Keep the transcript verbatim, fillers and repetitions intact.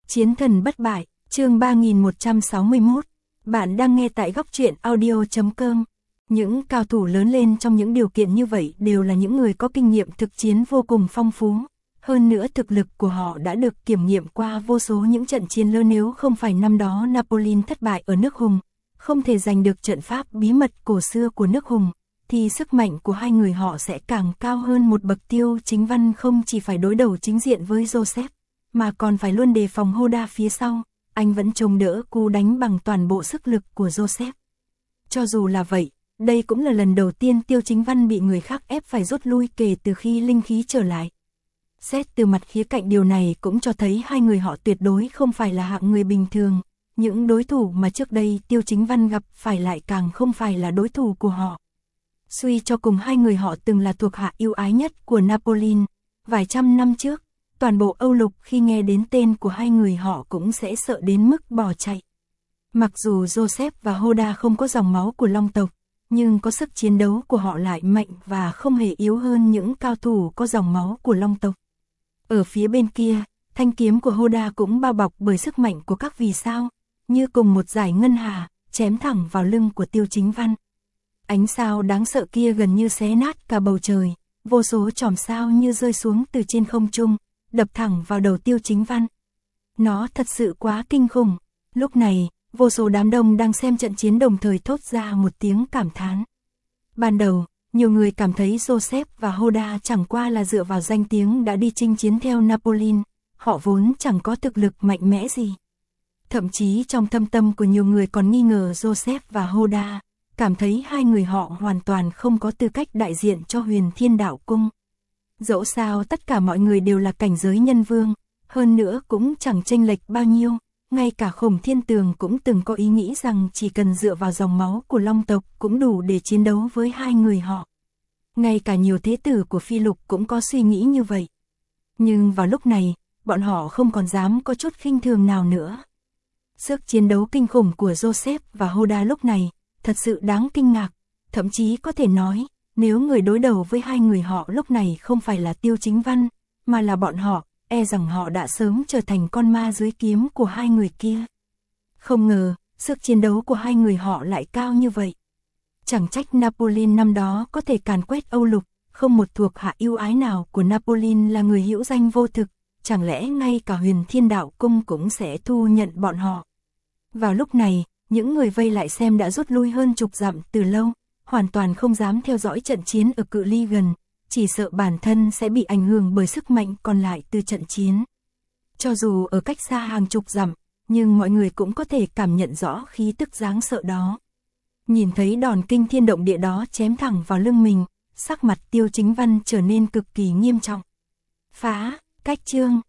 Chiến thần bất bại, chương ba nghìn một trăm sáu mươi mốt. Bạn đang nghe tại góc truyện audio chấm com. Những cao thủ lớn lên trong những điều kiện như vậy đều là những người có kinh nghiệm thực chiến vô cùng phong phú. Hơn nữa thực lực của họ đã được kiểm nghiệm qua vô số những trận chiến lớn, nếu không phải năm đó Napoleon thất bại ở nước Hùng, không thể giành được trận pháp bí mật cổ xưa của nước Hùng, thì sức mạnh của hai người họ sẽ càng cao hơn một bậc. Tiêu Chính Văn không chỉ phải đối đầu chính diện với Joseph, mà còn phải luôn đề phòng Hoda phía sau, anh vẫn chống đỡ cú đánh bằng toàn bộ sức lực của Joseph. Cho dù là vậy, đây cũng là lần đầu tiên Tiêu Chính Văn bị người khác ép phải rút lui kể từ khi linh khí trở lại. Xét từ mặt khía cạnh, điều này cũng cho thấy hai người họ tuyệt đối không phải là hạng người bình thường. Những đối thủ mà trước đây Tiêu Chính Văn gặp phải lại càng không phải là đối thủ của họ. Suy cho cùng, hai người họ từng là thuộc hạ yêu ái nhất của Napoleon. Vài trăm năm trước, toàn bộ Âu Lục khi nghe đến tên của hai người họ cũng sẽ sợ đến mức bỏ chạy. Mặc dù Joseph và Hoda không có dòng máu của Long tộc, nhưng có sức chiến đấu của họ lại mạnh và không hề yếu hơn những cao thủ có dòng máu của Long tộc. Ở phía bên kia, thanh kiếm của Hoda cũng bao bọc bởi sức mạnh của các vì sao, như cùng một dải ngân hà, chém thẳng vào lưng của Tiêu Chính Văn. Ánh sao đáng sợ kia gần như xé nát cả bầu trời, vô số chòm sao như rơi xuống từ trên không trung, đập thẳng vào đầu Tiêu Chính Văn. Nó thật sự quá kinh khủng. Lúc này, vô số đám đông đang xem trận chiến đồng thời thốt ra một tiếng cảm thán. Ban đầu, nhiều người cảm thấy Joseph và Hoda chẳng qua là dựa vào danh tiếng đã đi chinh chiến theo Napoleon, họ vốn chẳng có thực lực mạnh mẽ gì. Thậm chí trong thâm tâm của nhiều người còn nghi ngờ Joseph và Hoda, cảm thấy hai người họ hoàn toàn không có tư cách đại diện cho Huyền Thiên Đạo Cung. Dẫu sao tất cả mọi người đều là cảnh giới nhân vương, hơn nữa cũng chẳng chênh lệch bao nhiêu, ngay cả Khổng Thiên Tường cũng từng có ý nghĩ rằng chỉ cần dựa vào dòng máu của Long tộc cũng đủ để chiến đấu với hai người họ. Ngay cả nhiều thế tử của Phi Lục cũng có suy nghĩ như vậy. Nhưng vào lúc này, bọn họ không còn dám có chút khinh thường nào nữa. Sức chiến đấu kinh khủng của Joseph và Hoda lúc này thật sự đáng kinh ngạc, thậm chí có thể nói, nếu người đối đầu với hai người họ lúc này không phải là Tiêu Chính Văn, mà là bọn họ, e rằng họ đã sớm trở thành con ma dưới kiếm của hai người kia. Không ngờ, sức chiến đấu của hai người họ lại cao như vậy. Chẳng trách Napoleon năm đó có thể càn quét Âu Lục, không một thuộc hạ yêu ái nào của Napoleon là người hữu danh vô thực, chẳng lẽ ngay cả Huyền Thiên Đạo Cung cũng sẽ thu nhận bọn họ. Vào lúc này, những người vây lại xem đã rút lui hơn chục dặm từ lâu, hoàn toàn không dám theo dõi trận chiến ở cự ly gần, chỉ sợ bản thân sẽ bị ảnh hưởng bởi sức mạnh còn lại từ trận chiến. Cho dù ở cách xa hàng chục dặm, nhưng mọi người cũng có thể cảm nhận rõ khí tức đáng sợ đó. Nhìn thấy đòn kinh thiên động địa đó chém thẳng vào lưng mình, sắc mặt Tiêu Chính Văn trở nên cực kỳ nghiêm trọng. Phá, cách chương.